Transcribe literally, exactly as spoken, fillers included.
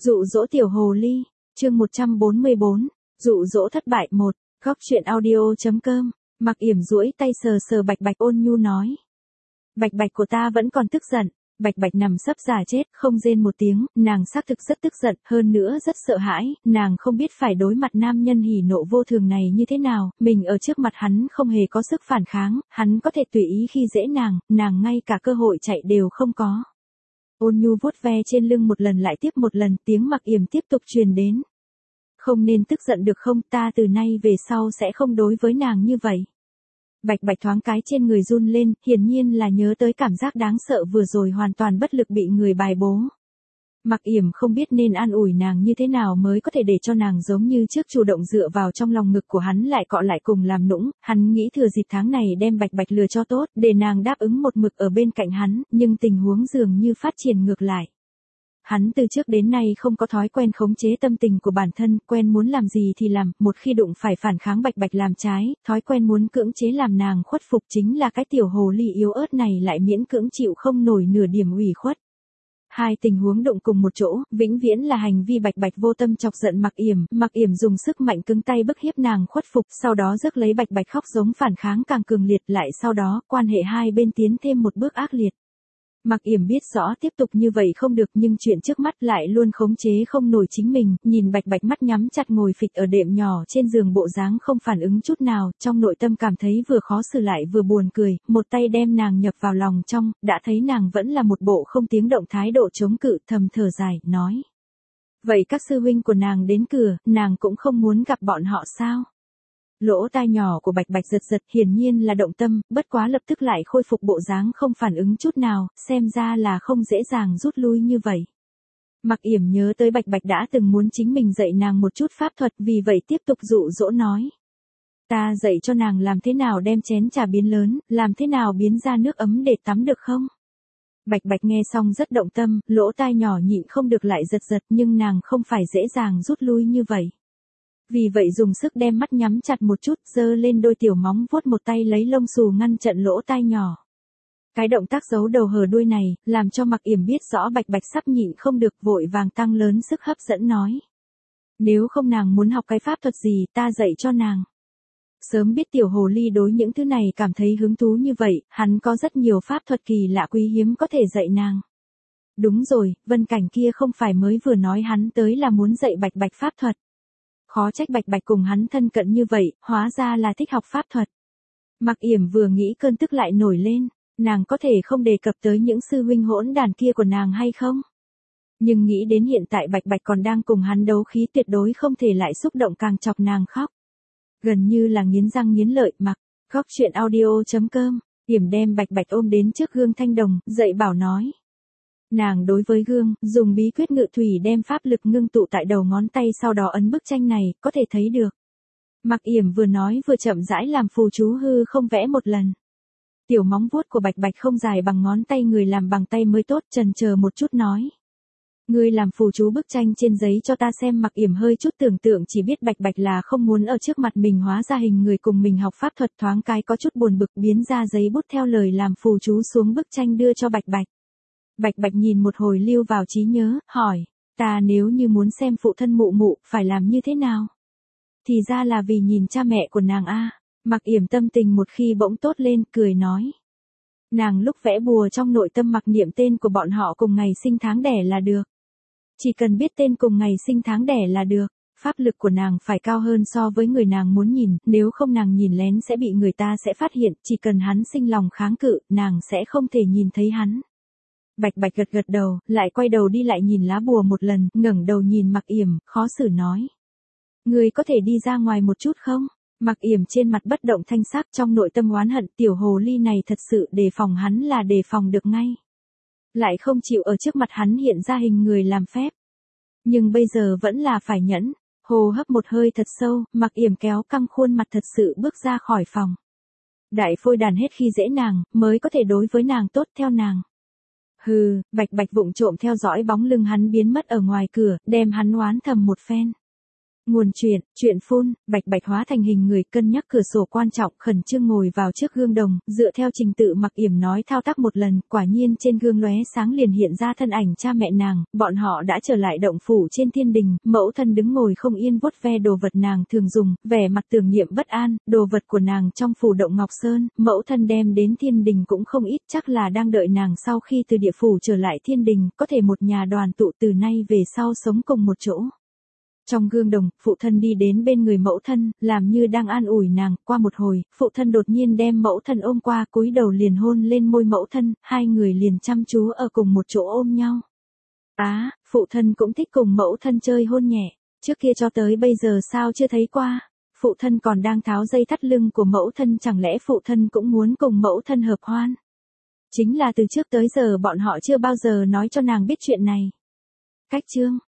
Dụ dỗ tiểu hồ ly, chương một trăm bốn mươi bốn, dụ dỗ thất bại một, góc truyện audio.com, Mặc Yểm duỗi tay sờ sờ Bạch Bạch ôn nhu nói. Bạch Bạch của ta vẫn còn tức giận, Bạch Bạch nằm sấp giả chết, không rên một tiếng, nàng xác thực rất tức giận, hơn nữa rất sợ hãi, nàng không biết phải đối mặt nam nhân hỉ nộ vô thường này như thế nào, mình ở trước mặt hắn không hề có sức phản kháng, hắn có thể tùy ý khi dễ nàng, nàng ngay cả cơ hội chạy đều không có. Ôn nhu vuốt ve trên lưng một lần lại tiếp một lần, tiếng Mặc Yểm tiếp tục truyền đến. Không nên tức giận được không, ta từ nay về sau sẽ không đối với nàng như vậy. Bạch Bạch thoáng cái trên người run lên, hiển nhiên là nhớ tới cảm giác đáng sợ vừa rồi hoàn toàn bất lực bị người bài bố. Mặc Yểm không biết nên an ủi nàng như thế nào mới có thể để cho nàng giống như trước chủ động dựa vào trong lòng ngực của hắn lại cọ lại cùng làm nũng, hắn nghĩ thừa dịp tháng này đem Bạch Bạch lừa cho tốt, để nàng đáp ứng một mực ở bên cạnh hắn, nhưng tình huống dường như phát triển ngược lại. Hắn từ trước đến nay không có thói quen khống chế tâm tình của bản thân, quen muốn làm gì thì làm, một khi đụng phải phản kháng Bạch Bạch làm trái, thói quen muốn cưỡng chế làm nàng khuất phục chính là cái tiểu hồ ly yếu ớt này lại miễn cưỡng chịu không nổi nửa điểm ủy khuất. Hai tình huống đụng cùng một chỗ, vĩnh viễn là hành vi Bạch Bạch vô tâm chọc giận Mặc Yểm, Mặc Yểm dùng sức mạnh cứng tay bức hiếp nàng khuất phục, sau đó rước lấy Bạch Bạch khóc giống phản kháng càng cường liệt, lại sau đó, quan hệ hai bên tiến thêm một bước ác liệt. Mặc Yểm biết rõ tiếp tục như vậy không được nhưng chuyện trước mắt lại luôn khống chế không nổi chính mình, nhìn Bạch Bạch mắt nhắm chặt ngồi phịch ở đệm nhỏ trên giường bộ dáng không phản ứng chút nào, trong nội tâm cảm thấy vừa khó xử lại vừa buồn cười, một tay đem nàng nhập vào lòng trong, đã thấy nàng vẫn là một bộ không tiếng động thái độ chống cự, thầm thở dài, nói. Vậy các sư huynh của nàng đến cửa, nàng cũng không muốn gặp bọn họ sao? Lỗ tai nhỏ của Bạch Bạch giật giật, hiển nhiên là động tâm, bất quá lập tức lại khôi phục bộ dáng không phản ứng chút nào, xem ra là không dễ dàng rút lui như vậy. Mặc Yểm nhớ tới Bạch Bạch đã từng muốn chính mình dạy nàng một chút pháp thuật, vì vậy tiếp tục dụ dỗ nói. Ta dạy cho nàng làm thế nào đem chén trà biến lớn, làm thế nào biến ra nước ấm để tắm được không? Bạch Bạch nghe xong rất động tâm, lỗ tai nhỏ nhịn không được lại giật giật, nhưng nàng không phải dễ dàng rút lui như vậy. Vì vậy dùng sức đem mắt nhắm chặt một chút, giơ lên đôi tiểu móng vuốt một tay lấy lông xù ngăn trận lỗ tai nhỏ. Cái động tác giấu đầu hở đuôi này, làm cho Mặc Yểm biết rõ Bạch Bạch sắp nhịn không được, vội vàng tăng lớn sức hấp dẫn nói. Nếu không nàng muốn học cái pháp thuật gì, ta dạy cho nàng. Sớm biết tiểu hồ ly đối những thứ này cảm thấy hứng thú như vậy, hắn có rất nhiều pháp thuật kỳ lạ quý hiếm có thể dạy nàng. Đúng rồi, Vân Cảnh kia không phải mới vừa nói hắn tới là muốn dạy Bạch Bạch pháp thuật. Khó trách Bạch Bạch cùng hắn thân cận như vậy, hóa ra là thích học pháp thuật. Mặc Yểm vừa nghĩ cơn tức lại nổi lên, nàng có thể không đề cập tới những sư huynh hỗn đàn kia của nàng hay không? Nhưng nghĩ đến hiện tại Bạch Bạch còn đang cùng hắn đấu khí, tuyệt đối không thể lại xúc động càng chọc nàng khóc. Gần như là nghiến răng nghiến lợi. Mặc, góc truyện audio.com, Yểm đem Bạch Bạch ôm đến trước gương thanh đồng, dạy bảo nói. Nàng đối với gương, dùng bí quyết ngự thủy đem pháp lực ngưng tụ tại đầu ngón tay, sau đó ấn bức tranh này, có thể thấy được. Mặc Yểm vừa nói vừa chậm rãi làm phù chú hư không vẽ một lần. Tiểu móng vuốt của Bạch Bạch không dài bằng ngón tay người làm bằng tay mới tốt, chần chờ một chút nói. Ngươi làm phù chú bức tranh trên giấy cho ta xem. Mặc Yểm hơi chút tưởng tượng chỉ biết Bạch Bạch là không muốn ở trước mặt mình hóa ra hình người cùng mình học pháp thuật, thoáng cái có chút buồn bực biến ra giấy bút theo lời làm phù chú xuống bức tranh đưa cho Bạch Bạch. Bạch Bạch nhìn một hồi lưu vào trí nhớ, hỏi, ta nếu như muốn xem phụ thân mụ mụ, phải làm như thế nào? Thì ra là vì nhìn cha mẹ của nàng a. Mặc Yểm tâm tình một khi bỗng tốt lên, cười nói. Nàng lúc vẽ bùa trong nội tâm mặc niệm tên của bọn họ cùng ngày sinh tháng đẻ là được. Chỉ cần biết tên cùng ngày sinh tháng đẻ là được. Pháp lực của nàng phải cao hơn so với người nàng muốn nhìn, nếu không nàng nhìn lén sẽ bị người ta sẽ phát hiện, chỉ cần hắn sinh lòng kháng cự, nàng sẽ không thể nhìn thấy hắn. Bạch Bạch gật gật đầu, lại quay đầu đi lại nhìn lá bùa một lần, ngẩng đầu nhìn Mặc Yểm, khó xử nói. Ngươi có thể đi ra ngoài một chút không? Mặc Yểm trên mặt bất động thanh sắc, trong nội tâm oán hận, tiểu hồ ly này thật sự đề phòng hắn là đề phòng được ngay. Lại không chịu ở trước mặt hắn hiện ra hình người làm phép. Nhưng bây giờ vẫn là phải nhẫn, hô hấp một hơi thật sâu, Mặc Yểm kéo căng khuôn mặt thật sự bước ra khỏi phòng. Đại phôi đàn hết khi dễ nàng, mới có thể đối với nàng tốt theo nàng. Hừ, Bạch Bạch vụng trộm theo dõi bóng lưng hắn biến mất ở ngoài cửa, đem hắn oán thầm một phen. Nguồn truyện, truyện phun, Bạch Bạch hóa thành hình người cân nhắc cửa sổ quan trọng, khẩn trương ngồi vào trước gương đồng, dựa theo trình tự Mặc Yểm nói thao tác một lần, quả nhiên trên gương lóe sáng liền hiện ra thân ảnh cha mẹ nàng, bọn họ đã trở lại động phủ trên thiên đình, mẫu thân đứng ngồi không yên vuốt ve đồ vật nàng thường dùng, vẻ mặt tưởng niệm bất an, đồ vật của nàng trong phủ động Ngọc Sơn, mẫu thân đem đến thiên đình cũng không ít, chắc là đang đợi nàng sau khi từ địa phủ trở lại thiên đình, có thể một nhà đoàn tụ từ nay về sau sống cùng một chỗ. Trong gương đồng, phụ thân đi đến bên người mẫu thân, làm như đang an ủi nàng, qua một hồi, phụ thân đột nhiên đem mẫu thân ôm qua, cúi đầu liền hôn lên môi mẫu thân, hai người liền chăm chú ở cùng một chỗ ôm nhau. Á, à, phụ thân cũng thích cùng mẫu thân chơi hôn nhẹ, trước kia cho tới bây giờ sao chưa thấy qua. Phụ thân còn đang tháo dây thắt lưng của mẫu thân, chẳng lẽ phụ thân cũng muốn cùng mẫu thân hợp hoan? Chính là từ trước tới giờ bọn họ chưa bao giờ nói cho nàng biết chuyện này. Cách chương